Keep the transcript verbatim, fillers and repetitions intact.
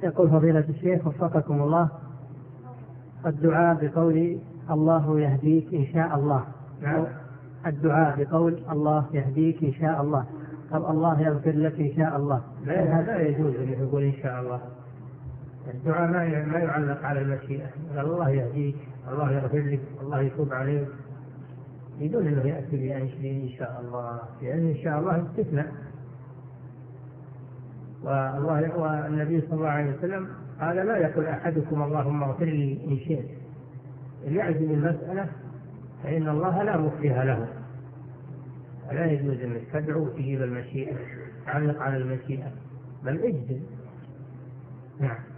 يقول فضيلة الشيخ وفقكم الله، الدعاء بقول الله يهديك إن شاء الله، الدعاء بقول الله يهديك إن شاء الله أو الله يغفر لك إن شاء الله، لا هذا يجوز أن يقول إن شاء الله. الدعاء ما يعلق على المشيئة، الله يهديك، الله يغفر لك، الله يتوب عليك، بدون أنه يأتي بأن شاء الله، لأن إن شاء الله استثناء. والله والنبي صلى الله عليه وسلم قال لا يقول أحدكم اللهم اغفر لي إن شئت، اللي يعزم المسألة فإن الله لا مكره له، لا يجوز أنك تدعو وتجيب المشيئة، تعلق على المشيئة، بل اجزم. نعم.